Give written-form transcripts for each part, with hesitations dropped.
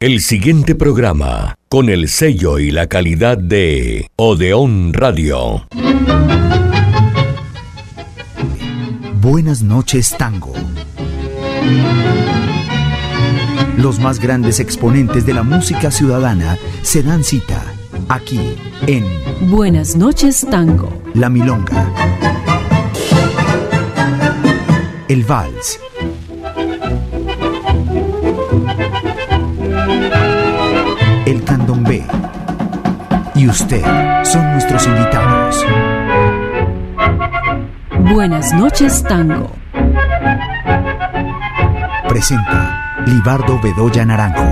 El siguiente programa, con el sello y la calidad de Odeón Radio. Buenas noches, Tango. Los más grandes exponentes de la música ciudadana se dan cita aquí en Buenas noches, Tango. La Milonga, el Vals, el Candombe y usted son nuestros invitados. Buenas noches, Tango. Presenta Libardo Bedoya Naranjo.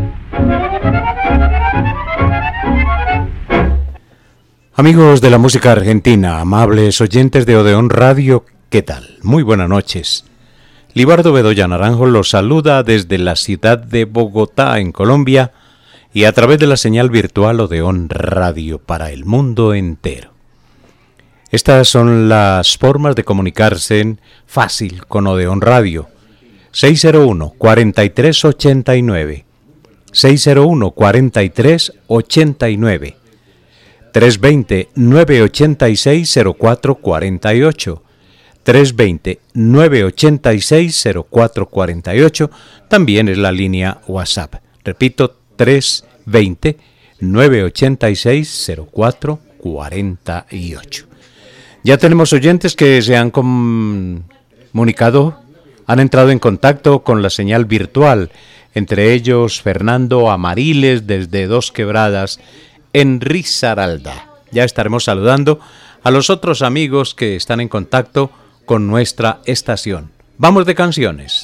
Amigos de la música argentina, amables oyentes de Odeón Radio, ¿qué tal? Muy buenas noches. Libardo Bedoya Naranjo los saluda desde la ciudad de Bogotá, en Colombia, y a través de la señal virtual Odeón Radio para el mundo entero. Estas son las formas de comunicarse fácil con Odeón Radio. 601-4389, 601-4389, 320-986-0448, 320-986-0448, también es la línea WhatsApp. Repito, 320-986-0448. Ya tenemos oyentes que se han comunicado, han entrado en contacto con la señal virtual, entre ellos Fernando Amariles desde Dos Quebradas, en Risaralda. Ya estaremos saludando a los otros amigos que están en contacto con nuestra estación. Vamos de canciones.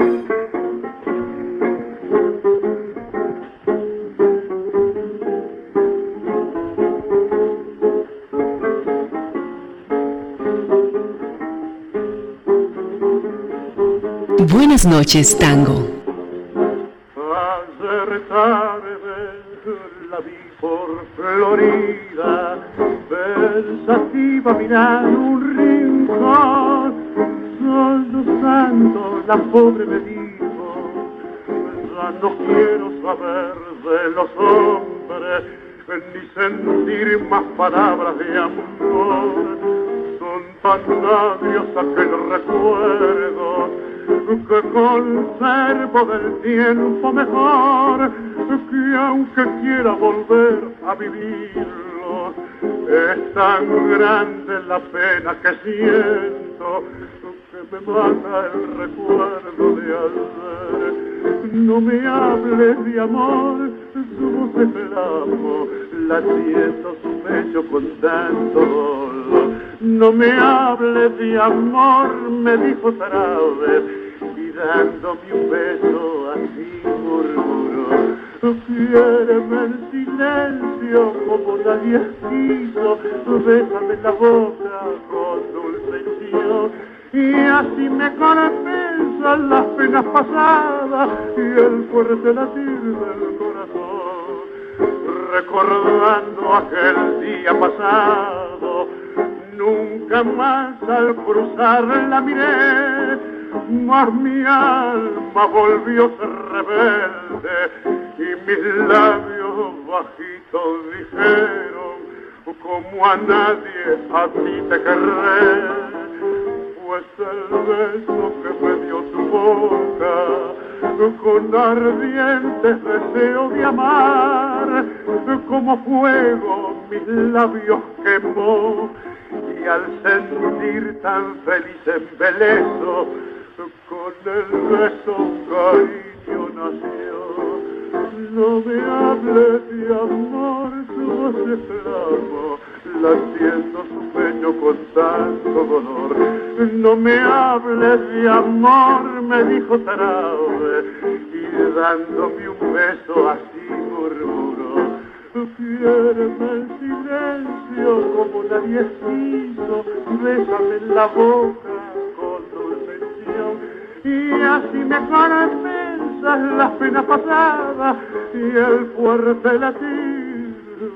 Buenas noches, Tango. Ayer tarde la vi por Florida, pensativa mirar un rincón, sollozando la pobre me dijo, ya no quiero saber de los hombres, ni sentir más palabras de amor, son tan agrios aquel recuerdo, que conservo del tiempo mejor, que aunque quiera volver a vivirlo, es tan grande la pena que siento, que me mata el recuerdo de ayer. No me hables de amor, su voz es el amo, latiendo su pecho con tanto dolor. No me hables de amor, me dijo Sarabes, y dándome un beso así murmuró. Quiéreme en silencio como nadie quiso, bésame la boca con dulce ilusión, y así me compensan las penas pasadas y el fuerte latir del corazón. Recordando aquel día pasado, nunca más al cruzar la miré, mas mi alma volvió a ser rebelde y mis labios bajitos dijeron, como a nadie a ti te querré. Pues el beso que me dio tu boca, con ardientes deseos de amar, como fuego mis labios quemó, y al sentir tan feliz embeleso, con el beso cariño nació. No me hables de amor, tu voz es clamo, latiendo su pecho con tanto dolor. No me hables de amor, me dijo Tarabe, y dándome un beso así murmuró. Quiéreme en silencio como nadie quiso, bésame en la boca con dulce ilusión, y así me compensas las penas pasadas y el fuerte latir del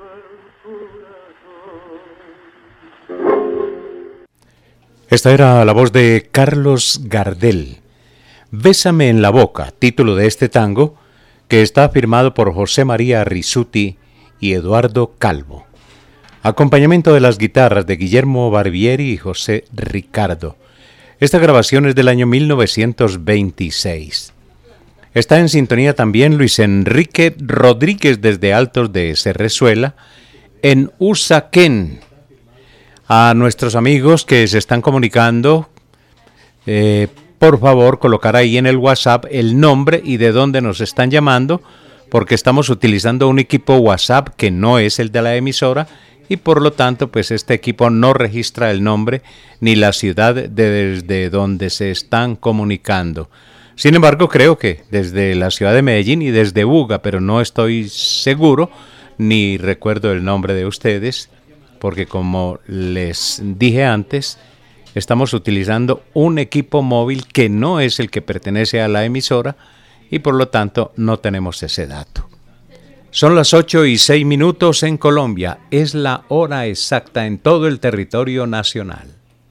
corazón. Esta era la voz de Carlos Gardel. Bésame en la boca, título de este tango, que está firmado por José María Rizzuti y Eduardo Calvo. Acompañamiento de las guitarras de Guillermo Barbieri y José Ricardo. Esta grabación es del año 1926. Está en sintonía también Luis Enrique Rodríguez desde Altos de Cerrezuela, en Usaquén. A nuestros amigos que se están comunicando, por favor colocar ahí en el WhatsApp el nombre y de dónde nos están llamando, porque estamos utilizando un equipo WhatsApp que no es el de la emisora y por lo tanto pues este equipo no registra el nombre ni la ciudad desde donde se están comunicando. Sin embargo, creo que desde la ciudad de Medellín y desde Buga, pero no estoy seguro ni recuerdo el nombre de ustedes, porque como les dije antes, estamos utilizando un equipo móvil que no es el que pertenece a la emisora y por lo tanto no tenemos ese dato. Son las 8:06 en Colombia. Es la hora exacta en todo el territorio nacional.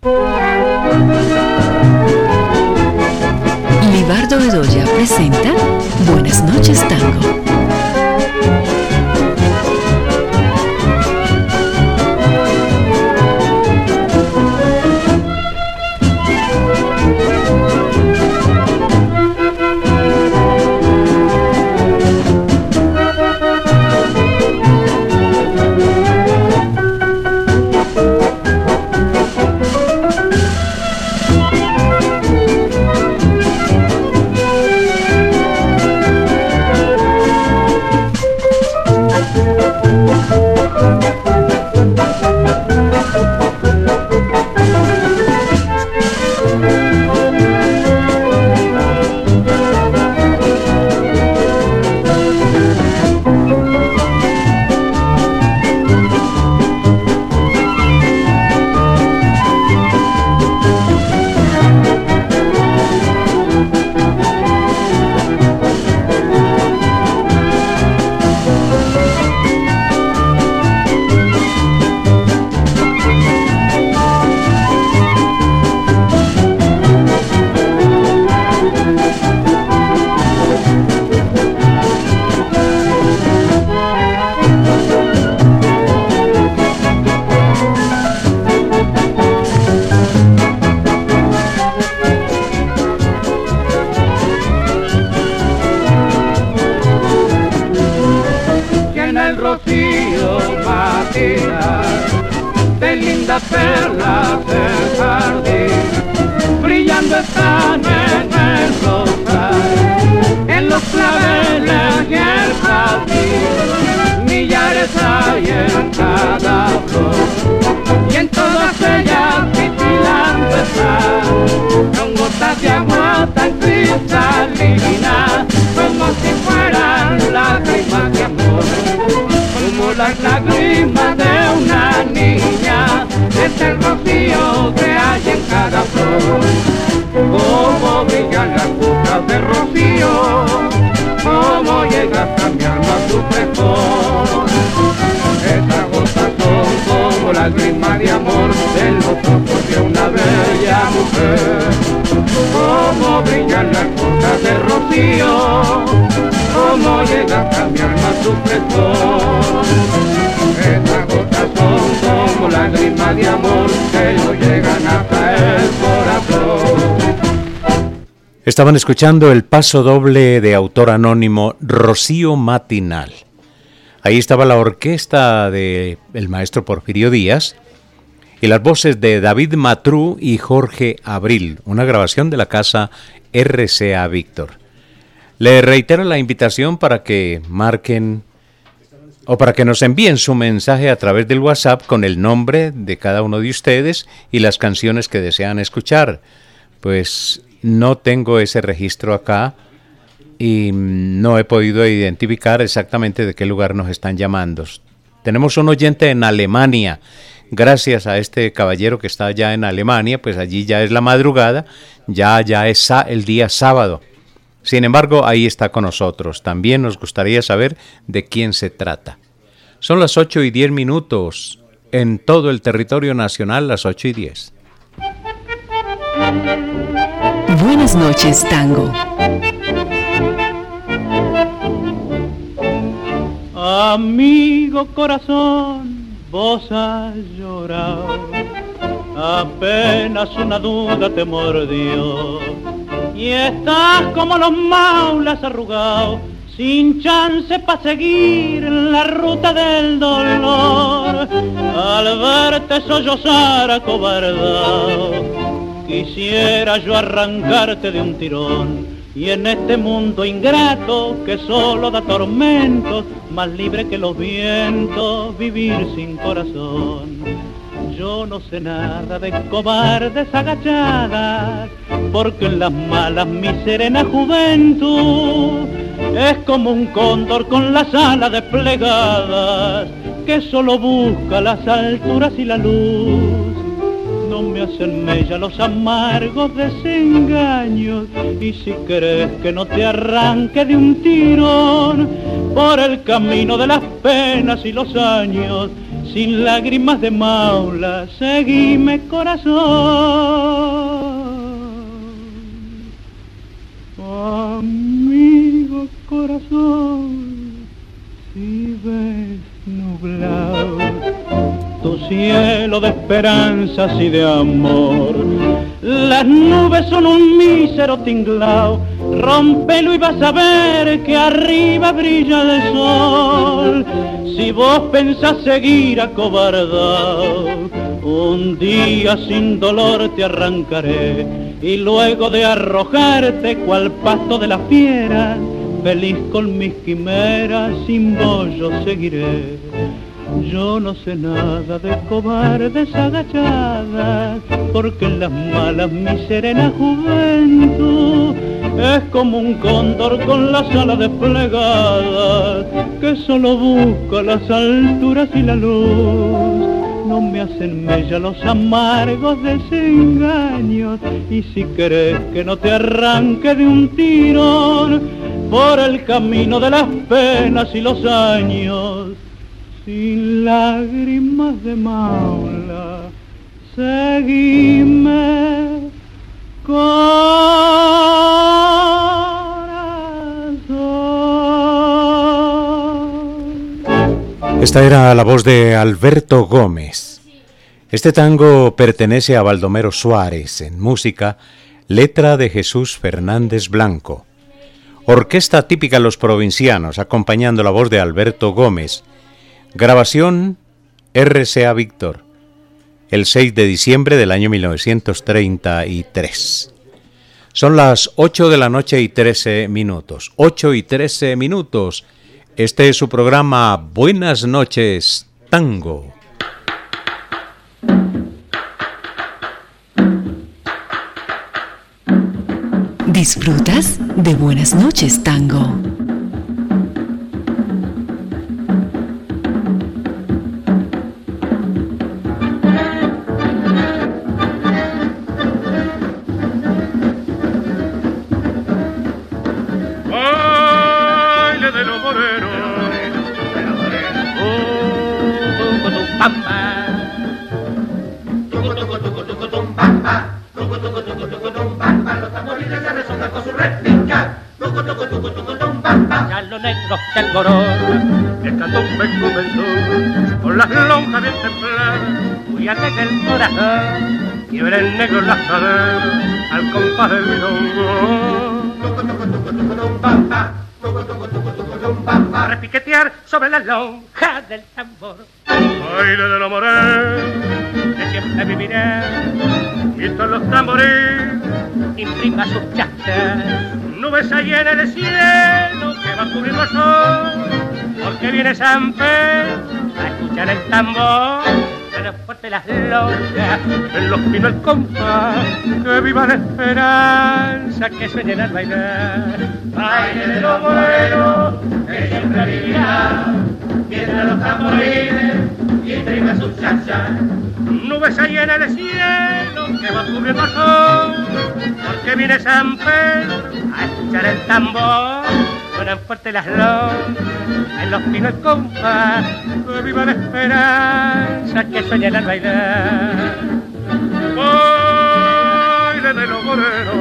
Libardo Bedoya presenta Buenas noches, Tango. Estaban escuchando el paso doble de autor anónimo Rocío Matinal. Ahí estaba la orquesta del maestro Porfirio Díaz y las voces de David Matrú y Jorge Abril, una grabación de la casa RCA Víctor. Le reitero la invitación para que marquen o para que nos envíen su mensaje a través del WhatsApp con el nombre de cada uno de ustedes y las canciones que desean escuchar. Pues no tengo ese registro acá y no he podido identificar exactamente de qué lugar nos están llamando. Tenemos un oyente en Alemania. Gracias a este caballero que está allá en Alemania, pues allí ya es la madrugada, ya es el día sábado. Sin embargo, ahí está con nosotros. También nos gustaría saber de quién se trata. Son las 8:10 en todo el territorio nacional, las 8:10. Buenas noches, Tango. Amigo corazón, vos has llorado, apenas una duda te mordió, y estás como los maulas arrugados, sin chance pa' seguir la ruta del dolor. Al verte sollozar acobardado, quisiera yo arrancarte de un tirón, y en este mundo ingrato que solo da tormentos, más libre que los vientos, vivir sin corazón. Yo no sé nada de cobardes agachadas, porque en las malas mi serena juventud es como un cóndor con las alas desplegadas, que solo busca las alturas y la luz. No me hacen mella los amargos desengaños, y si crees que no te arranque de un tirón por el camino de las penas y los años, sin lágrimas de maula, seguime corazón. Amigo corazón, si ves nublado tu cielo de esperanzas y de amor, las nubes son un mísero tinglao, rompelo y vas a ver que arriba brilla el sol. Si vos pensás seguir acobardado, un día sin dolor te arrancaré, y luego de arrojarte cual pasto de la fiera, feliz con mis quimeras, sin vos yo seguiré. Yo no sé nada de cobardes agachadas, porque en las malas mi serena juventud es como un cóndor con las alas desplegadas, que solo busca las alturas y la luz. No me hacen mella los amargos desengaños, y si crees que no te arranque de un tirón por el camino de las penas y los años, sin lágrimas de maula, seguime corazón. Esta era la voz de Alberto Gómez. Este tango pertenece a Baldomero Suárez, en música, letra de Jesús Fernández Blanco. Orquesta típica Los Provincianos, acompañando la voz de Alberto Gómez. Grabación RCA Víctor, el 6 de diciembre del año 1933. Son las 8 de la noche y 13 minutos. 8 y 13 minutos. Este es su programa Buenas noches, Tango. ¿Disfrutas de Buenas noches, Tango? Del gorón, el candombe comenzó con las lonjas bien templadas, muy alegre el corazón, quiebra el negro las caderas al compás del milongo. Repiquetear sobre las lonjas del tambor, baile de los morenos que siempre vivirá, mientras los tambores imprima sus chachas. Nubes hay en el cielo que va a cubrir los sol, porque viene San Pedro a escuchar el tambor. Suena fuerte las lonjas, en los pinos el compás, que viva la esperanza, que sueñen al bailar. Baile de los morenos que siempre vivirá, mientras los tamborines imprimen sus chachas. Nubes hay en el cielo que va a cubrir los sol, porque viene San Pedro a escuchar el tambor. Suenan fuerte las lonjas, en los pinos el compás, que viva la esperanza, que sueñan al bailar. Baile de los morenos,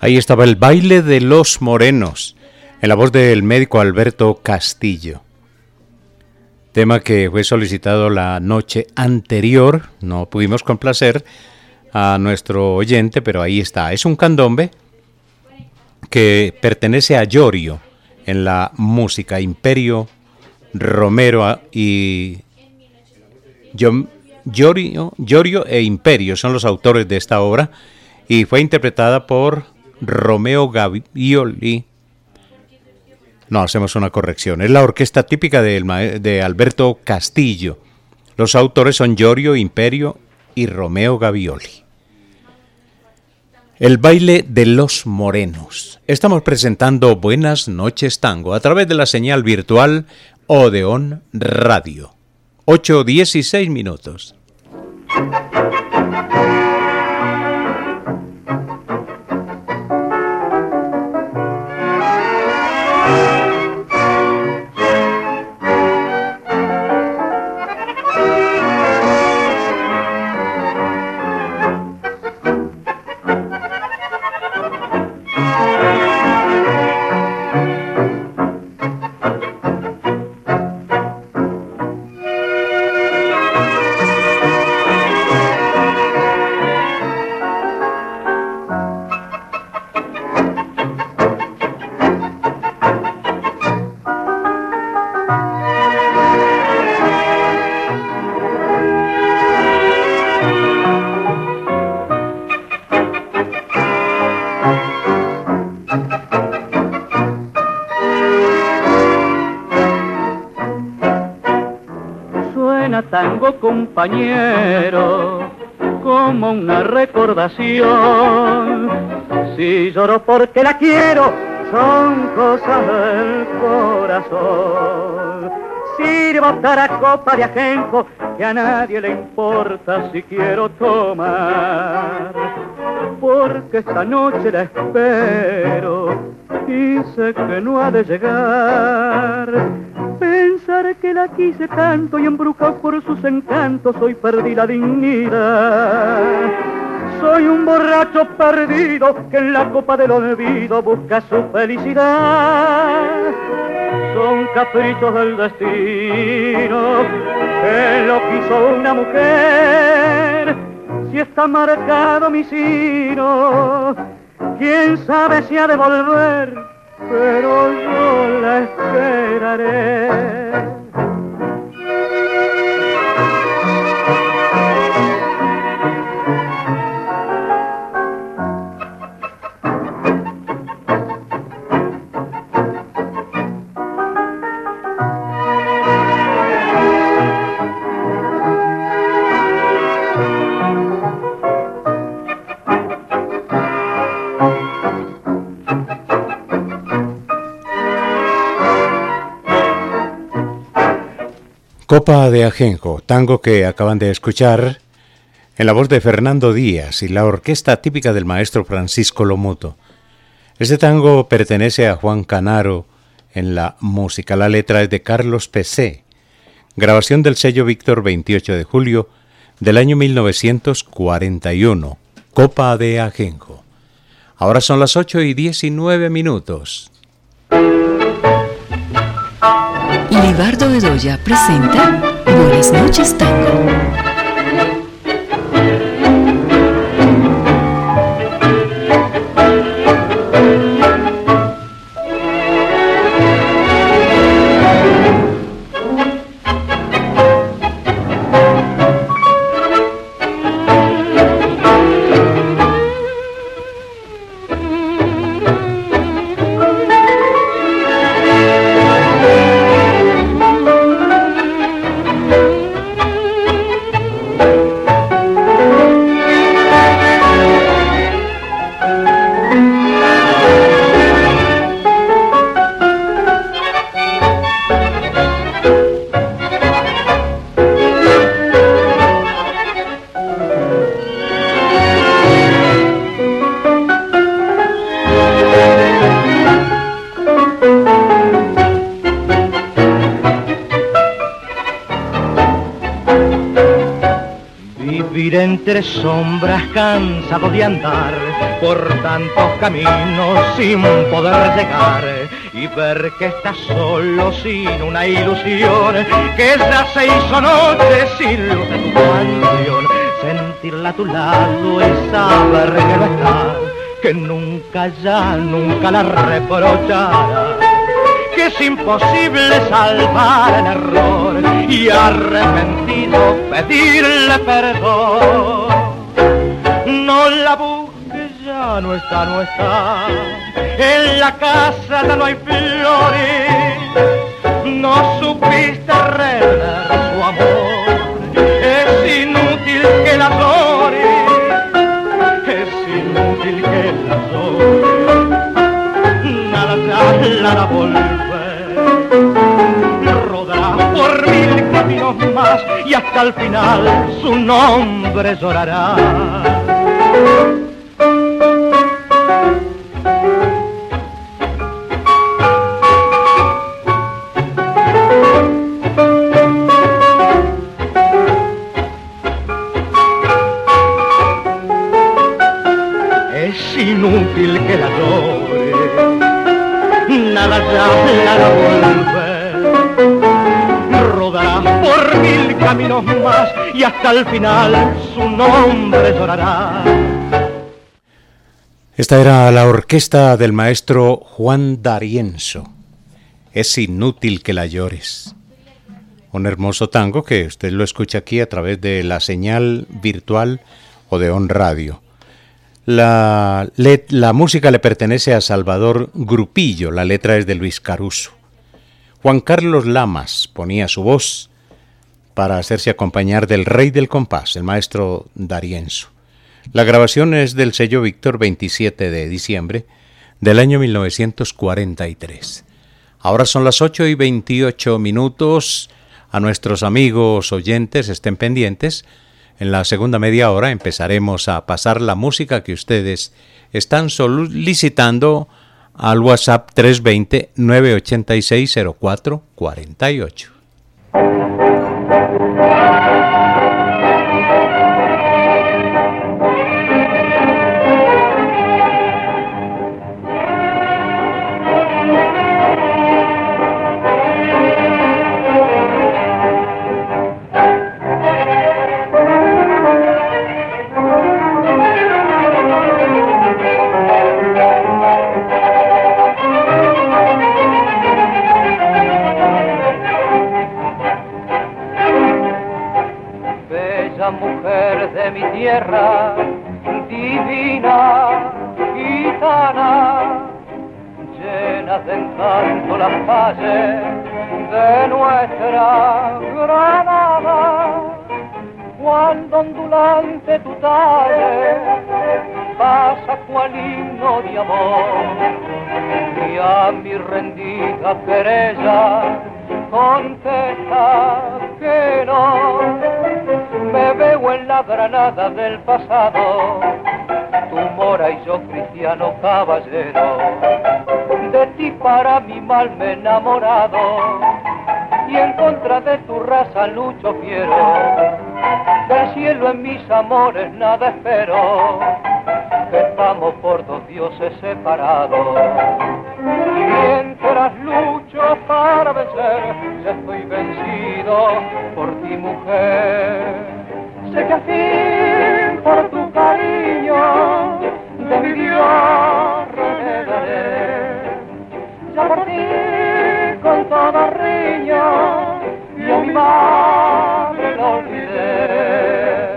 Ahí estaba El baile de los morenos, en la voz del médico Alberto Castillo. Tema que fue solicitado la noche anterior, no pudimos complacer a nuestro oyente, pero ahí está. Es un candombe que pertenece a Yorio en la música, Imperio, Romero y Yorio e Imperio son los autores de esta obra y fue interpretada por Romeo Gavioli. No, hacemos una corrección. Es la orquesta típica de Alberto Castillo. Los autores son Yorio, Imperio y Romeo Gavioli. El baile de los morenos. Estamos presentando Buenas noches Tango a través de la señal virtual Odeón Radio. 8:16 minutos. Tango compañero, como una recordación. Si lloro porque la quiero, son cosas del corazón. Sirvo para copa de ajenjo, que a nadie le importa si quiero tomar. Porque esta noche la espero y sé que no ha de llegar. Pensar que la quise tanto y embrujado por sus encantos, hoy perdí la dignidad. Soy un borracho perdido que en la copa del olvido busca su felicidad. Son caprichos del destino que lo quiso una mujer. Si está marcado mi sino, quién sabe si ha de volver, pero yo la esperaré. Copa de Ajenjo, tango que acaban de escuchar en la voz de Fernando Díaz y la orquesta típica del maestro Francisco Lomuto. Este tango pertenece a Juan Canaro en la música. La letra es de Carlos Pesé. Grabación del sello Víctor 28 de julio del año 1941. Copa de Ajenjo. Ahora son las 8:19 minutos. Libardo Bedoya presenta Buenas noches Tango. Ir entre sombras cansado de andar por tantos caminos sin poder llegar y ver que estás solo sin una ilusión, que ya se hizo noche sin luz de tu canción, sentirla a tu lado y saber que no está, que nunca ya, nunca la reprochará, que es imposible salvar el error y arrepentido pedirle perdón. No la busques, ya no está, no está, en la casa ya no hay flores, no supiste revelar su amor, es inútil que la llores, es inútil que la llores, nada volver, rodará por mil caminos más y hasta el final su nombre llorará. Es inútil que la llore, nada ya la hará volver, rodará por mil caminos más y hasta el final su nombre llorará. Esta era la orquesta del maestro Juan D'Arienzo. Es inútil que la llores. Un hermoso tango que usted lo escucha aquí a través de la señal virtual Odeón Radio. La música le pertenece a Salvador Grupillo, la letra es de Luis Caruso. Juan Carlos Lamas ponía su voz para hacerse acompañar del rey del compás, el maestro D'Arienzo. La grabación es del sello Víctor 27 de diciembre del año 1943. Ahora son las 8:28. A nuestros amigos oyentes estén pendientes. En la segunda media hora empezaremos a pasar la música que ustedes están solicitando al WhatsApp 320-986-0448. Mujer de mi tierra, divina, gitana, llenas de encanto las calles de nuestra Granada, cuando ondulante tu talle pasa cual himno de amor, y a mi rendida querella contesta que no. Me veo en la Granada del pasado, tu mora y yo cristiano caballero, de ti para mi mal me he enamorado, y en contra de tu raza lucho fiero, del cielo en mis amores nada espero, que estamos por dos dioses separados. Mientras lucho para vencer, ya estoy vencido por ti, mujer. Sé que al fin por tu cariño de mi Dios renegaré. Ya por ti con todo riño y a mi madre lo olvidé.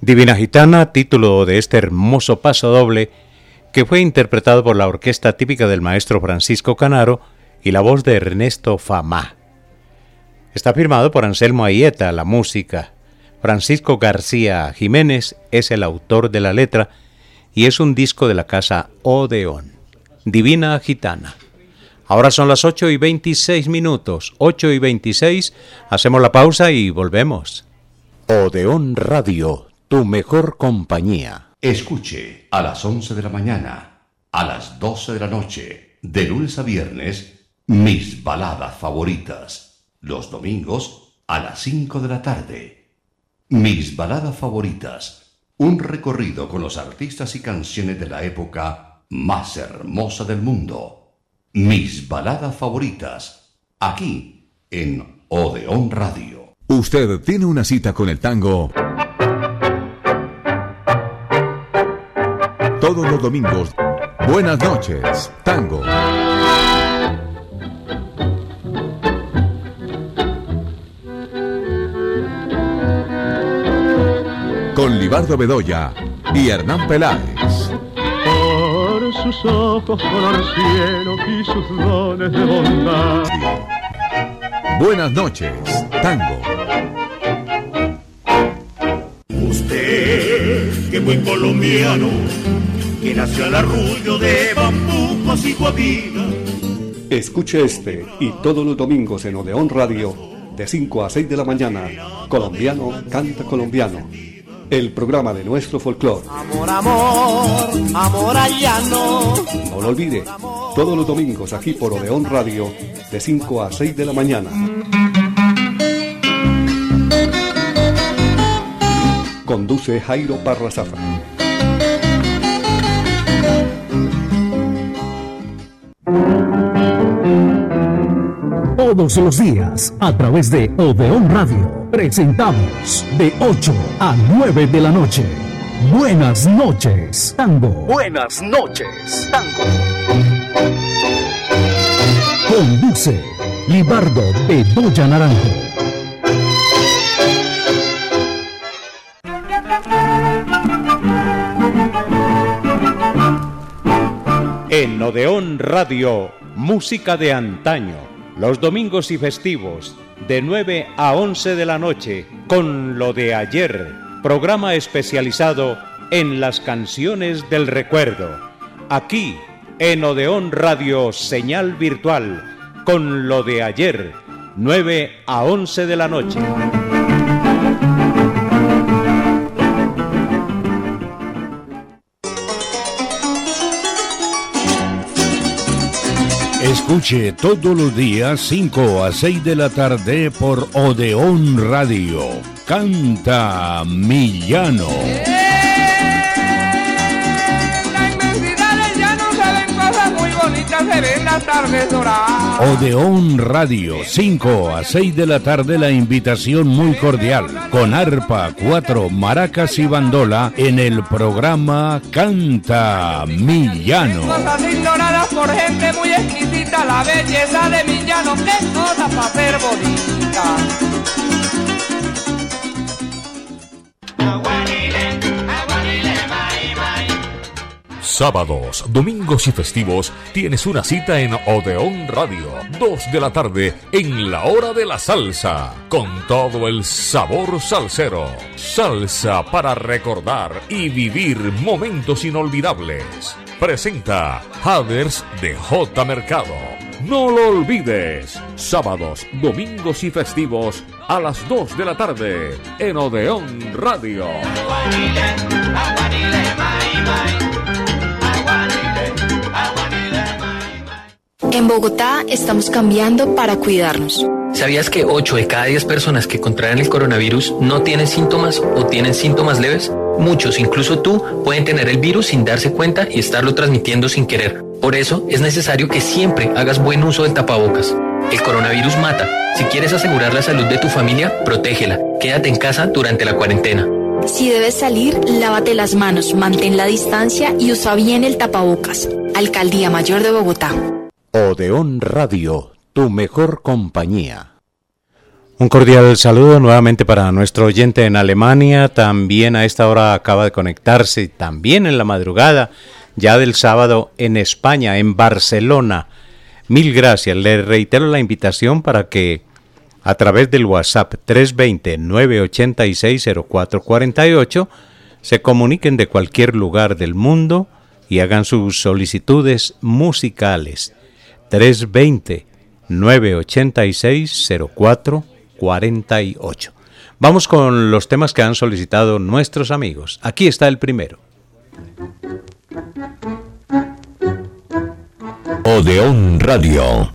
Divina Gitana, título de este hermoso paso doble que fue interpretado por la orquesta típica del maestro Francisco Canaro y la voz de Ernesto Famá. Está firmado por Anselmo Aieta, la música. Francisco García Jiménez es el autor de la letra y es un disco de la casa Odeón. Divina Gitana. Ahora son las 8:26 minutos. 8:26. Hacemos la pausa y volvemos. Odeón Radio, tu mejor compañía. Escuche a las 11 de la mañana, a las 12 de la noche, de lunes a viernes, mis baladas favoritas. Los domingos a las 5 de la tarde. Mis baladas favoritas. Un recorrido con los artistas y canciones de la época más hermosa del mundo. Mis baladas favoritas. Aquí en Odeón Radio. Usted tiene una cita con el tango todos los domingos. Buenas noches, tango. Con Libardo Bedoya y Hernán Peláez. Por sus ojos color cielo y sus dones de bondad. Buenas noches, tango. Usted, que buen colombiano, que nació al arrullo de bambucos y guabinas. Escuche este y todos los domingos en Odeón Radio, de 5 a 6 de la mañana, Colombiano Canta Colombiano, el programa de nuestro folclore. Amor, amor, amor allano. No lo olvide, todos los domingos aquí por Odeón Radio, de 5 a 6 de la mañana. Conduce Jairo Parra Zafra. Todos los días, a través de Odeón Radio, presentamos de 8 a 9 de la noche. Buenas noches, tango. Buenas noches, tango. Conduce Libardo Bedoya Naranjo. En Odeón Radio, música de antaño. Los domingos y festivos, de 9 a 11 de la noche, con lo de ayer. Programa especializado en las canciones del recuerdo. Aquí, en Odeón Radio, señal virtual, con lo de ayer, 9 a 11 de la noche. Escuche todos los días 5 a 6 de la tarde por Odeón Radio. Canta Millano. La inmensidad del llano se ven cosas muy bonitas, se ven las tardes doradas. Odeón Radio, 5 a 6 de la tarde, la invitación muy cordial. Con arpa, 4 maracas y bandola en el programa Canta Millano. Cosas ignoradas por gente muy exquisita, la belleza de Millano, qué cosa para ser bonita. Sábados, domingos y festivos tienes una cita en Odeón Radio, 2 de la tarde, en la hora de la salsa, con todo el sabor salsero. Salsa para recordar y vivir momentos inolvidables. Presenta Haders de J. Mercado. No lo olvides, sábados, domingos y festivos a las 2 de la tarde, en Odeón Radio. En Bogotá estamos cambiando para cuidarnos. ¿Sabías que 8 de cada 10 personas que contraen el coronavirus no tienen síntomas o tienen síntomas leves? Muchos, incluso tú, pueden tener el virus sin darse cuenta y estarlo transmitiendo sin querer. Por eso es necesario que siempre hagas buen uso del tapabocas. El coronavirus mata. Si quieres asegurar la salud de tu familia, protégela. Quédate en casa durante la cuarentena. Si debes salir, lávate las manos, mantén la distancia y usa bien el tapabocas. Alcaldía Mayor de Bogotá. Odeón Radio, tu mejor compañía. Un cordial saludo nuevamente para nuestro oyente en Alemania. También a esta hora acaba de conectarse, también en la madrugada, ya del sábado en España, en Barcelona. Mil gracias. Le reitero la invitación para que a través del WhatsApp 320-986-0448 se comuniquen de cualquier lugar del mundo y hagan sus solicitudes musicales. 320-986-0448. Vamos con los temas que han solicitado nuestros amigos. Aquí está el primero. Odeón Radio.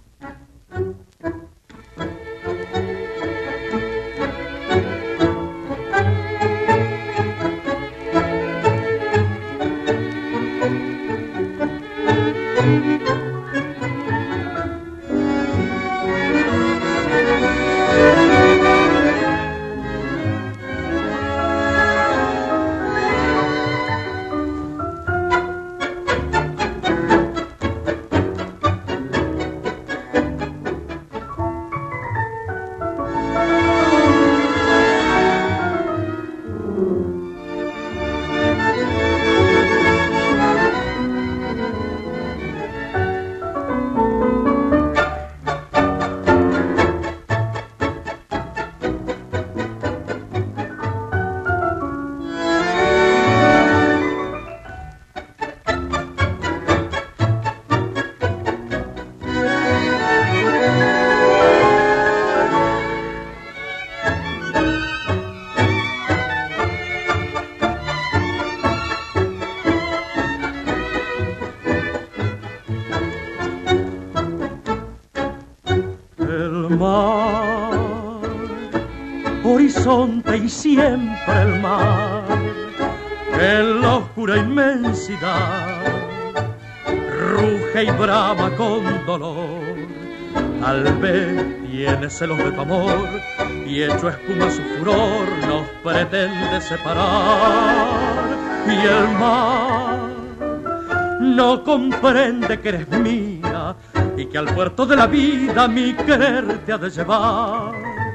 Horizonte y siempre el mar, en la oscura inmensidad, ruge y brama con dolor. Tal vez tiene celos de tu amor y hecho espuma su furor nos pretende separar. Y el mar no comprende que eres mía y que al puerto de la vida mi querer te ha de llevar.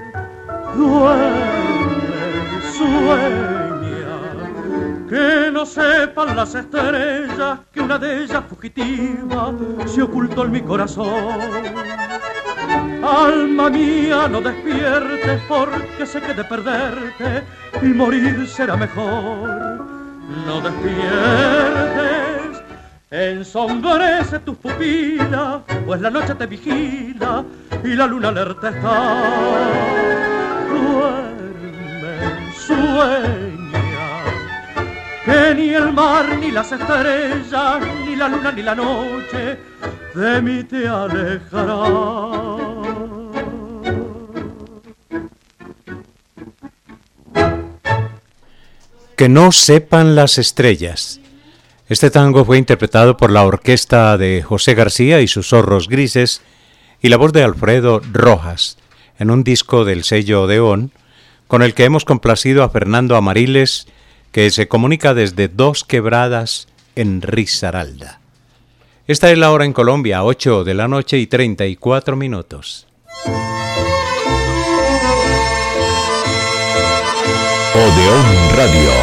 Duerme, sueña, que no sepan las estrellas que una de ellas fugitiva se ocultó en mi corazón. Alma mía, no despiertes porque sé que de perderte y morir será mejor. No despiertes, ensombrece tus pupilas, pues la noche te vigila y la luna alerta está. Duerme, sueña, que ni el mar, ni las estrellas, ni la luna, ni la noche de mí te alejarán. Que no sepan las estrellas. Este tango fue interpretado por la orquesta de José García y sus Zorros Grises y la voz de Alfredo Rojas, en un disco del sello Odeón, con el que hemos complacido a Fernando Amariles, que se comunica desde Dos Quebradas en Risaralda. Esta es la hora en Colombia, 8 de la noche y 34 minutos. Odeón Radio.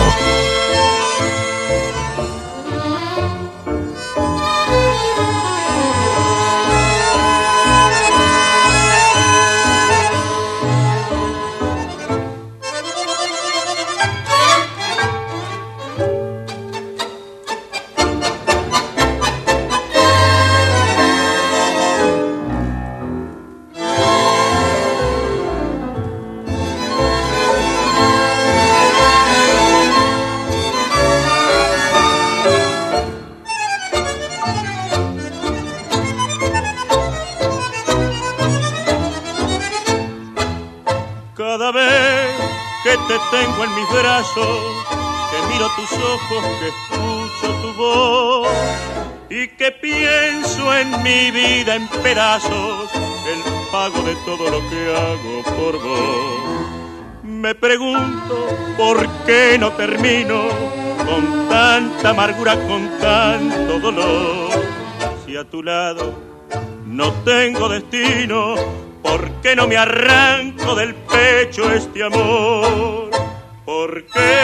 Cada vez que te tengo en mis brazos, que miro tus ojos, que escucho tu voz y que pienso en mi vida en pedazos, el pago de todo lo que hago por vos. Me pregunto por qué no termino con tanta amargura, con tanto dolor, si a tu lado no tengo destino, ¿Por qué no me arranco del pecho este amor? ¿Por qué?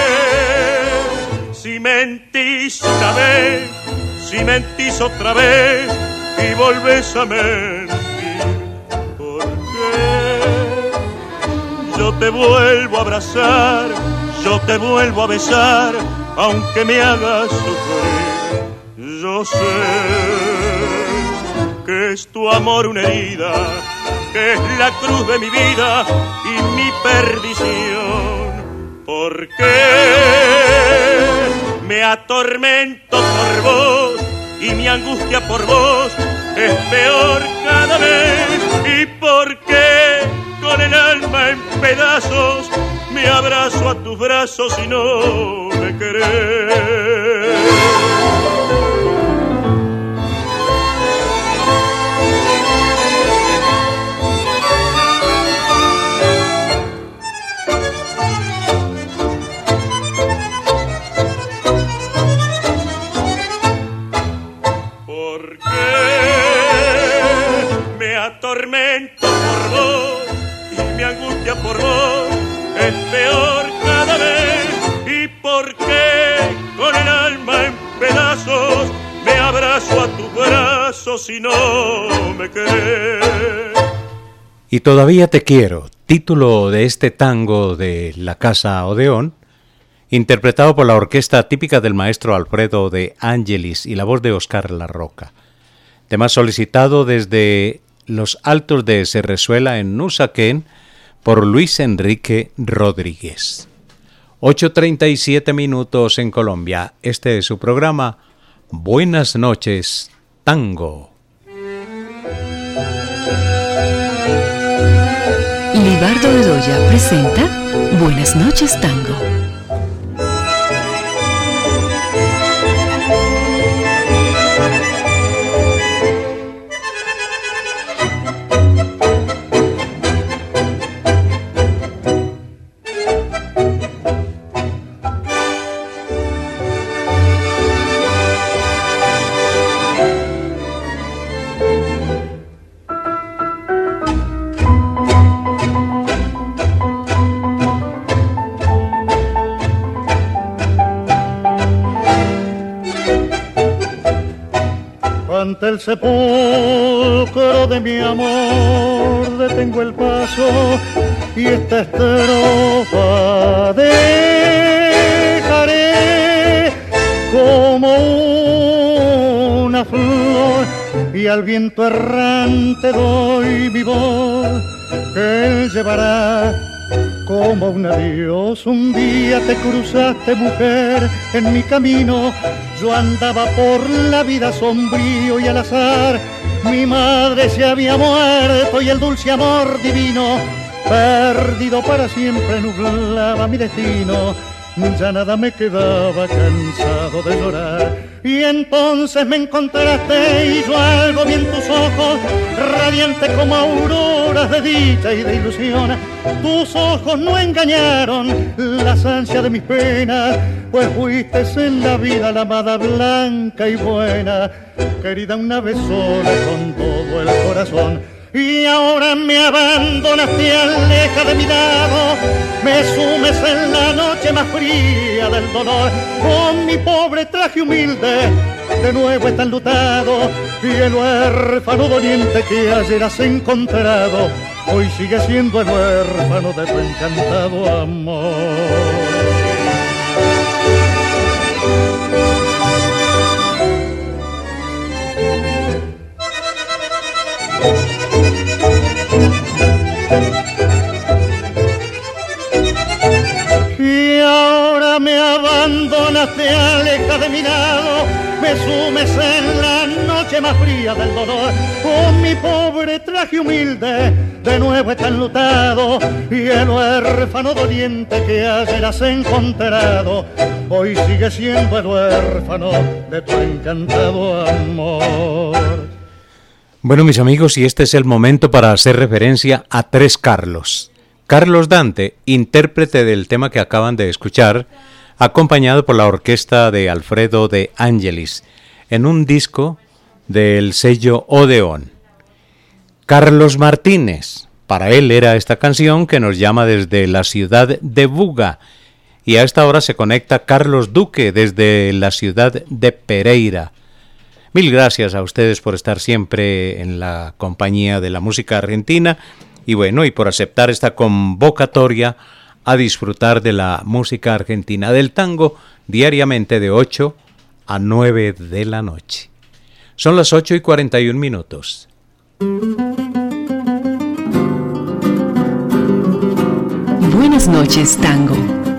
Si mentís una vez, si mentís otra vez y volvés a mentir, ¿por qué? Yo te vuelvo a abrazar, yo te vuelvo a besar, aunque me hagas sufrir. Yo sé que es tu amor una herida, que es la cruz de mi vida y mi perdición. ¿Por qué me atormento por vos y mi angustia por vos es peor cada vez? ¿Y por qué con el alma en pedazos me abrazo a tus brazos y no me querés? Atormento por vos y mi angustia por vos es peor cada vez. ¿Y por qué con el alma en pedazos me abrazo a tus brazos y no me querés? Y todavía te quiero, título de este tango de la Casa Odeón, interpretado por la orquesta típica del maestro Alfredo de Angelis y la voz de Oscar La Roca. Tema solicitado desde Los Altos de Cerrezuela en Usaquén por Luis Enrique Rodríguez. 8:37 minutos en Colombia. Este es su programa Buenas noches, Tango. Libardo Bedoya presenta Buenas noches, Tango. Ante el sepulcro de mi amor detengo el paso y esta estrofa dejaré como una flor y al viento errante doy mi voz que él llevará como un adiós. Un día te cruzaste, mujer, en mi camino. Yo andaba por la vida sombrío y al azar mi madre se había muerto y el dulce amor divino, perdido para siempre, nublaba mi destino. Ya nada me quedaba, cansado de llorar. Y entonces me encontraste y yo algo vi en tus ojos, radiante como auroras de dicha y de ilusión. Tus ojos no engañaron las ansias de mis penas, pues fuiste en la vida la amada blanca y buena, querida una vez sola con todo el corazón. Y ahora me abandonas, te alejas de mi lado, me sumes en la noche más fría del dolor. Con mi pobre traje humilde de nuevo está enlutado, y el huérfano doliente que ayer has encontrado hoy sigue siendo el huérfano de tu encantado amor. Y ahora me abandonas, te alejas de mi lado, me sumes en la noche más fría del dolor. Con mi pobre traje humilde de nuevo está enlutado, y el huérfano doliente que ayer has encontrado hoy sigue siendo el huérfano de tu encantado amor. Bueno, mis amigos, y este es el momento para hacer referencia a tres Carlos. Carlos Dante, intérprete del tema que acaban de escuchar, acompañado por la orquesta de Alfredo de Angelis, en un disco del sello Odeón. Carlos Martínez. Para él era esta canción que nos llama desde la ciudad de Buga. Y a esta hora se conecta Carlos Duque desde la ciudad de Pereira. Mil gracias a ustedes por estar siempre en la compañía de la música argentina y bueno, y por aceptar esta convocatoria a disfrutar de la música argentina, del tango, diariamente de 8 a 9 de la noche. Son las 8:41. Buenas noches, tango.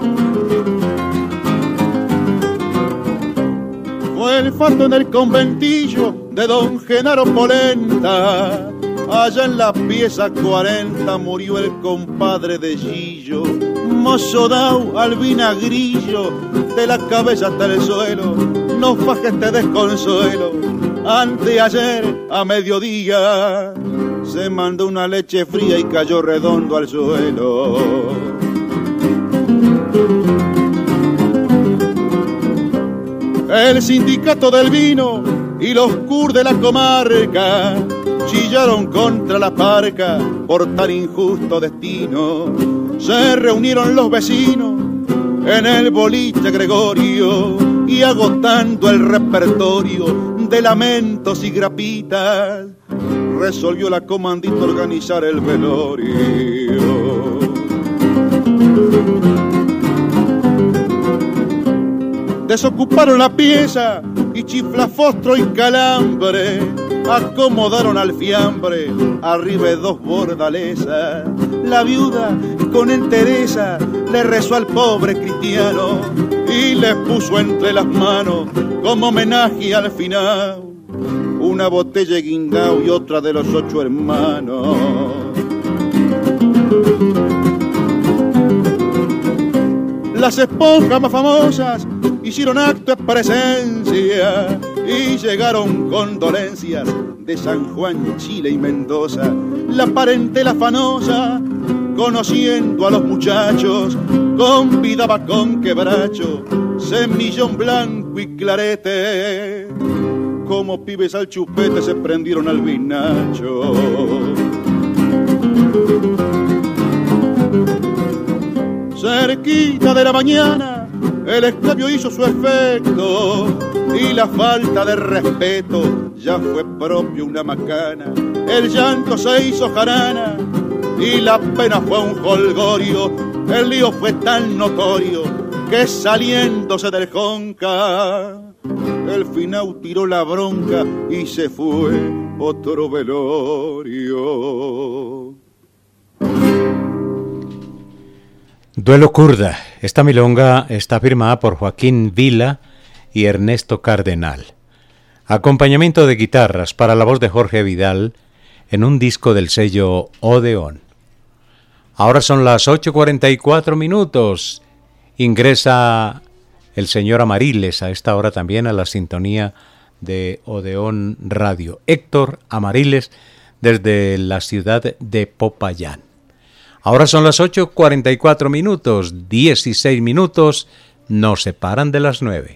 Fue el fato en el conventillo de don Genaro Polenta. Allá en la pieza 40 murió el compadre de Gillo. Mozo dao al vinagrillo, de la cabeza hasta el suelo. No fajes te desconsuelo. Anteayer a mediodía se mandó una leche fría y cayó redondo al suelo. El sindicato del vino y los cur de la comarca chillaron contra la parca por tan injusto destino. Se reunieron los vecinos en el boliche Gregorio y agotando el repertorio de lamentos y grapitas, resolvió la comandita organizar el velorio. Desocuparon la pieza y chiflafostro y calambre acomodaron al fiambre arriba de dos bordalesas. La viuda con entereza le rezó al pobre cristiano y le puso entre las manos como homenaje al final una botella de guindao y otra de los 8 hermanos. Las esponjas más famosas hicieron acto de presencia y llegaron condolencias de San Juan, Chile y Mendoza. La parentela afanosa, conociendo a los muchachos, convidaba con quebracho, semillón blanco y clarete. Como pibes al chupete se prendieron al vinacho. Cerquita de la mañana el escabio hizo su efecto y la falta de respeto ya fue propio una macana. El llanto se hizo jarana y la pena fue un jolgorio. El lío fue tan notorio que saliéndose del jonca el finau tiró la bronca y se fue otro velorio. Duelo kurda. Esta milonga está firmada por Joaquín Vila y Ernesto Cardenal. Acompañamiento de guitarras para la voz de Jorge Vidal en un disco del sello Odeón. Ahora son las 8:44. Ingresa el señor Amariles a esta hora también a la sintonía de Odeón Radio. Héctor Amariles desde la ciudad de Popayán. Ahora son las 8:44, 16 minutos, nos separan de las 9.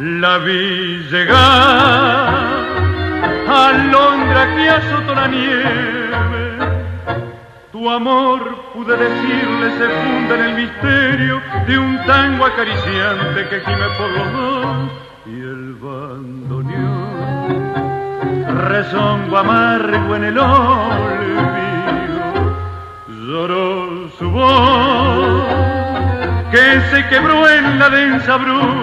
La vi llegar, alondra que azotó la nieve. Tu amor, pude decirle, se funda en el misterio de un tango acariciante que gime por los dos. Y el bandoneón, rezongo amargo en el olvido, lloró su voz que se quebró en la densa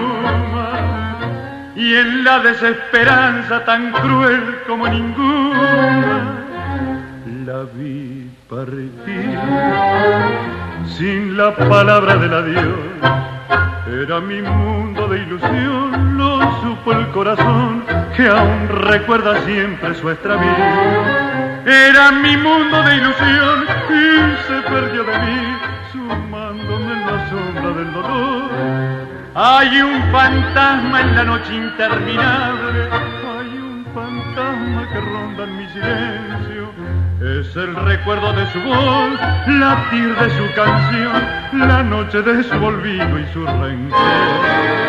bruma y en la desesperanza tan cruel como ninguna. La vi partir sin la palabra del adiós. Era mi mundo de ilusión, lo supo el corazón que aún recuerda siempre su extravío. Era mi mundo de ilusión y se perdió de mí, sumándome en la sombra del dolor. Hay un fantasma en la noche interminable, hay un fantasma que ronda en mi silencio. Es el recuerdo de su voz, latir de su canción, la noche de su olvido y su rencor.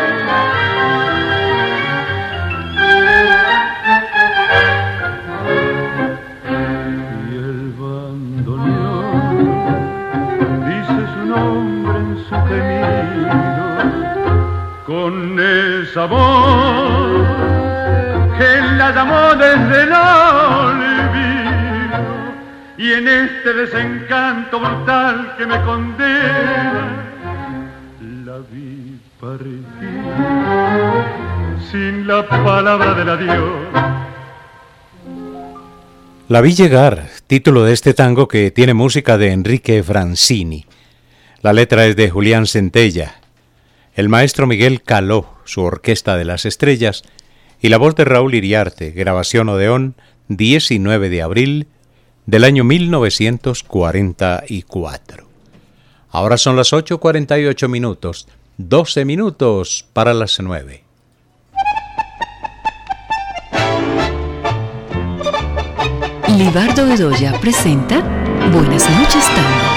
Y el bandoneón dice su nombre en su gemido, con esa voz que la llamó desde el olvido. Y en este desencanto brutal que me condena, la vi partir sin la palabra del adiós. La vi llegar, título de este tango que tiene música de Enrique Francini. La letra es de Julián Centella, el maestro Miguel Caló, su Orquesta de las Estrellas, y la voz de Raúl Iriarte, grabación Odeón, 19 de abril del año 1944. Ahora son las 8:48 minutos, 12 minutos para las 9. Libardo Bedoya presenta Buenas noches, Tango.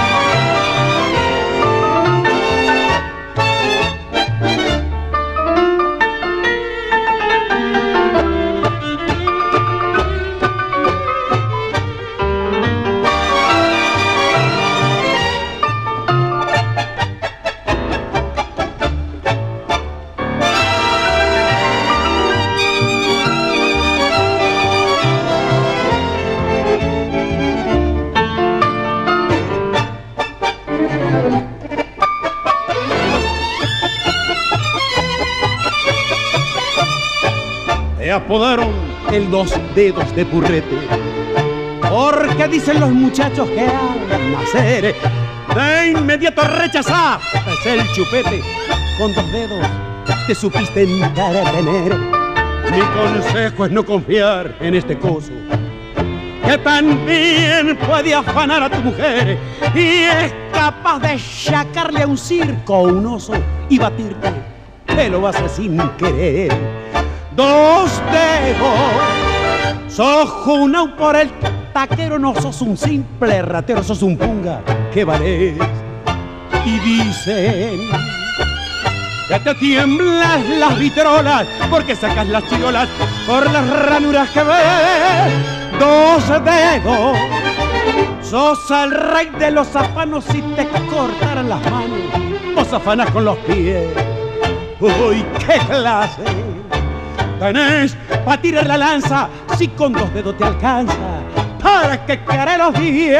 Apodaron el Dos Dedos de Purrete, porque dicen los muchachos que al nacer de inmediato rechazar es el chupete. Con 2 dedos te supiste entretener. Mi consejo es no confiar en este coso, que también puede afanar a tu mujer y es capaz de sacarle a un circo un oso y batirte, te lo hace sin querer. 2 dedos, sos junao por el taquero, no sos un simple ratero, sos un punga que valés. Y dicen que te tiemblan las vitrolas porque sacas las chirolas por las ranuras que ves. 2 dedos, sos el rey de los afanos si te cortaran las manos, vos afanás con los pies. ¡Uy, qué clase! Tenés pa' tirar la lanza si con 2 dedos te alcanza para que care los 10.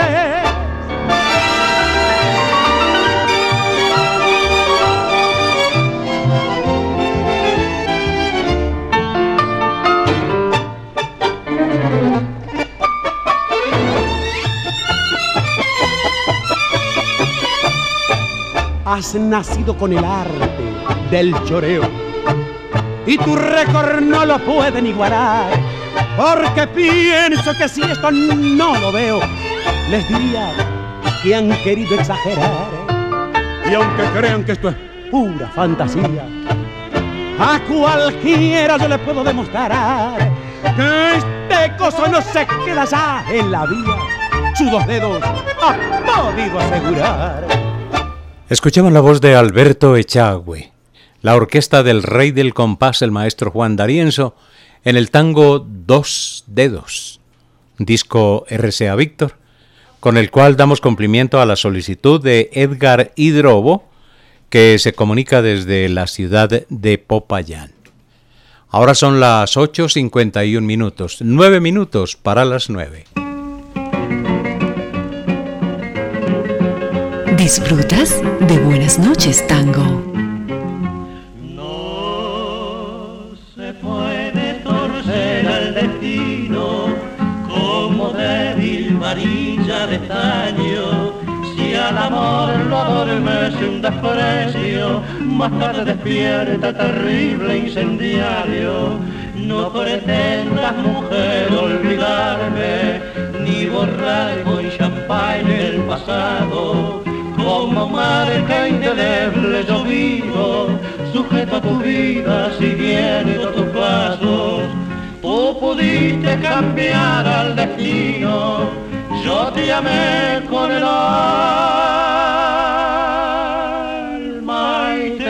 Has nacido con el arte del choreo y tu récord no lo pueden igualar, porque pienso que si esto no lo veo, les diría que han querido exagerar. Y aunque crean que esto es pura fantasía, a cualquiera yo le puedo demostrar que este coso no se queda ya en la vía. Sus 2 dedos ha podido asegurar. Escuchamos la voz de Alberto Echagüe. la orquesta del rey del compás, el maestro Juan D'Arienzo, en el tango Dos Dedos, disco RCA Víctor, con el cual damos cumplimiento a la solicitud de Edgar Hidrobo, que se comunica desde la ciudad de Popayán. Ahora son las 8:51 minutos, 9 minutos para las 9. ¿Disfrutas de Buenas noches, Tango? No se puede torcer al destino como débil varilla de estaño. Si al amor lo adormece un desprecio, más tarde despierta terrible incendiario. No pretendas, mujer, olvidarme, ni borrar con champán el pasado. Como marca indeleble yo vivo, sujeto a tu vida, siguiendo tus pasos. Tú pudiste cambiar al destino, yo te amé con el alma y te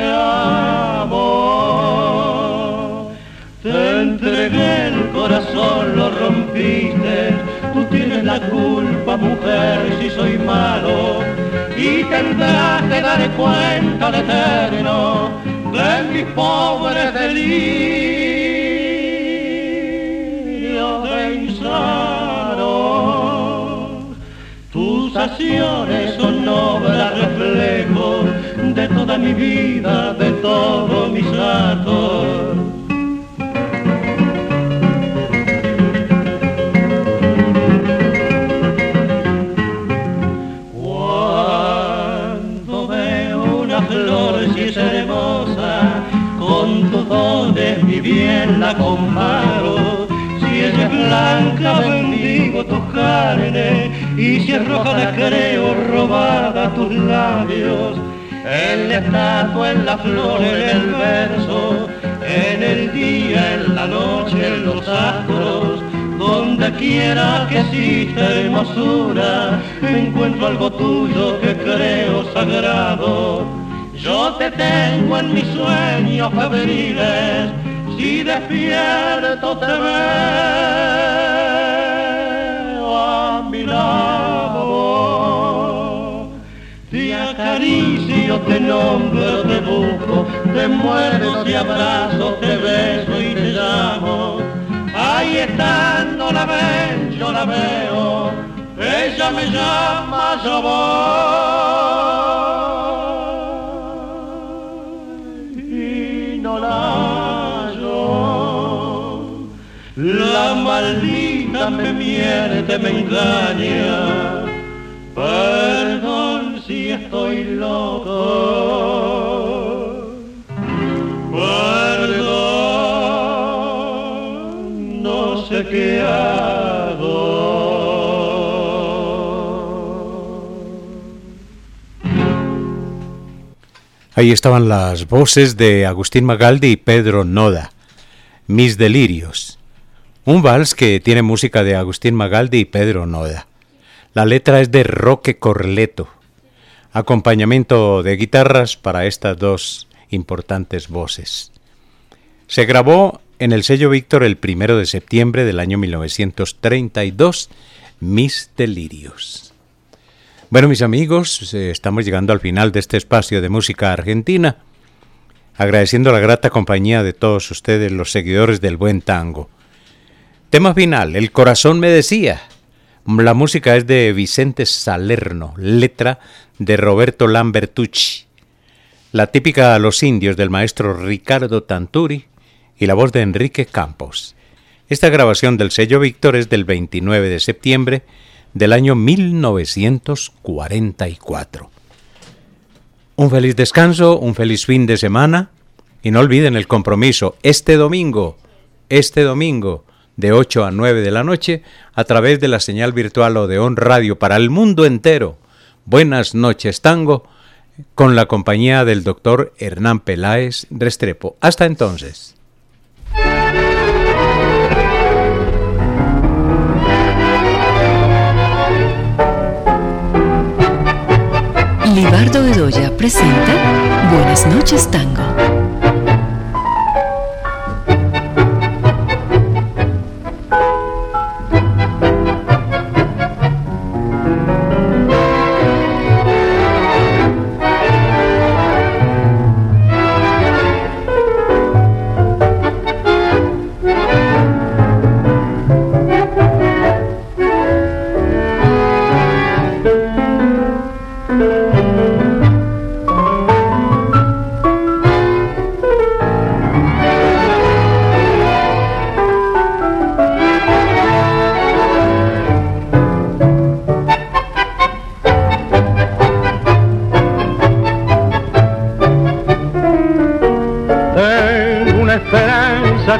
amo. Te entregué el corazón, lo rompiste, tú tienes la culpa, mujer, si soy malo. Y tendrás que dar cuenta de eterno de mis pobres delirios de insano. Tus acciones son obra reflejo de toda mi vida, de todos mis actos. Hermosa, con tus dones mi bien la comparo. Si ella es blanca bendigo tus carnes, y si es roja la creo robada tus labios. En la estatua, en la flor, en el verso, en el día, en la noche, en los astros, donde quiera que exista hermosura, encuentro algo tuyo que creo sagrado. Yo te tengo en mis sueños febriles, si despierto te veo a mi lado. Te acaricio, te nombro, te busco, te muerdo, te abrazo, te beso y te llamo. Ahí está, no la ven, yo la veo, ella me llama, yo voy. La maldita me miente, me engaña. Perdón si estoy loco. Perdón, no sé qué hago. Ahí estaban las voces de Agustín Magaldi y Pedro Noda, Mis Delirios. Un vals que tiene música de Agustín Magaldi y Pedro Noda. La letra es de Roque Corleto. Acompañamiento de guitarras para estas dos importantes voces. Se grabó en el sello Víctor el 1 de septiembre del año 1932, Mis Delirios. Bueno, mis amigos, estamos llegando al final de este espacio de música argentina, agradeciendo la grata compañía de todos ustedes, los seguidores del buen tango. Tema final, El corazón me decía. La música es de Vicente Salerno, letra de Roberto Lambertucci. La típica Los Indios del maestro Ricardo Tanturi y la voz de Enrique Campos. Esta grabación del sello Víctor es del 29 de septiembre del año 1944. Un feliz descanso, un feliz fin de semana y no olviden el compromiso este domingo, de 8 a 9 de la noche, a través de la señal virtual Odeón Radio para el mundo entero. Buenas noches, tango, con la compañía del doctor Hernán Peláez Restrepo. Hasta entonces. Libardo Bedoya presenta Buenas noches, tango.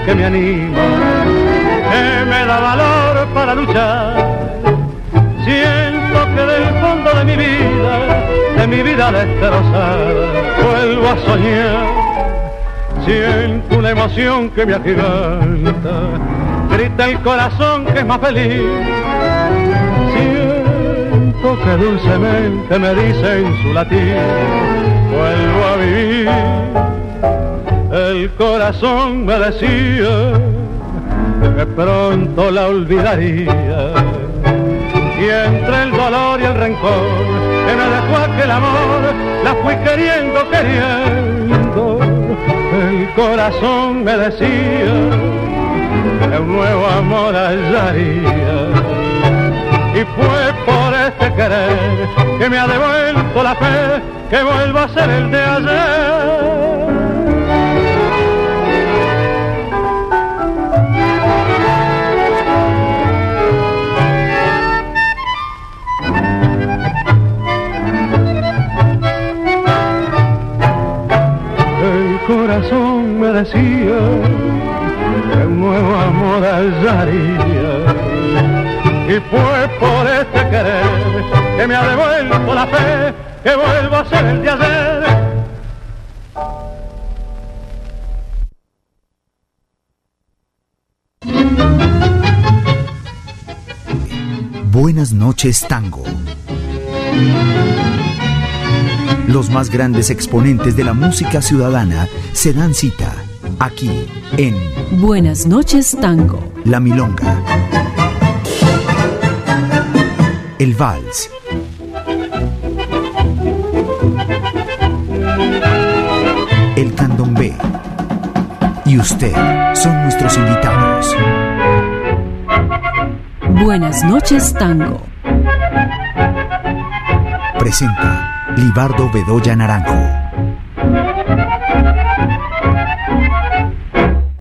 que me anima, que me da valor para luchar. Siento que del fondo de mi vida destrozada, vuelvo a soñar. Siento una emoción que me agiganta, grita el corazón que es más feliz. Siento que dulcemente me dice en su latir, vuelvo a vivir. El corazón me decía que pronto la olvidaría, y entre el dolor y el rencor que me dejó aquel amor, la fui queriendo. El corazón me decía que un nuevo amor hallaría, y fue por este querer que me ha devuelto la fe, que vuelvo a ser el de ayer. El corazón me decía que un nuevo amor hallaría, y fue por este querer que me ha devuelto la fe, que vuelvo a ser el de ayer. Buenas noches, Tango. Los más grandes exponentes de la música ciudadana se dan cita aquí en Buenas noches, Tango. La Milonga, el vals, el candombe y usted son nuestros invitados. Buenas noches, Tango. Presenta Libardo Bedoya Naranjo.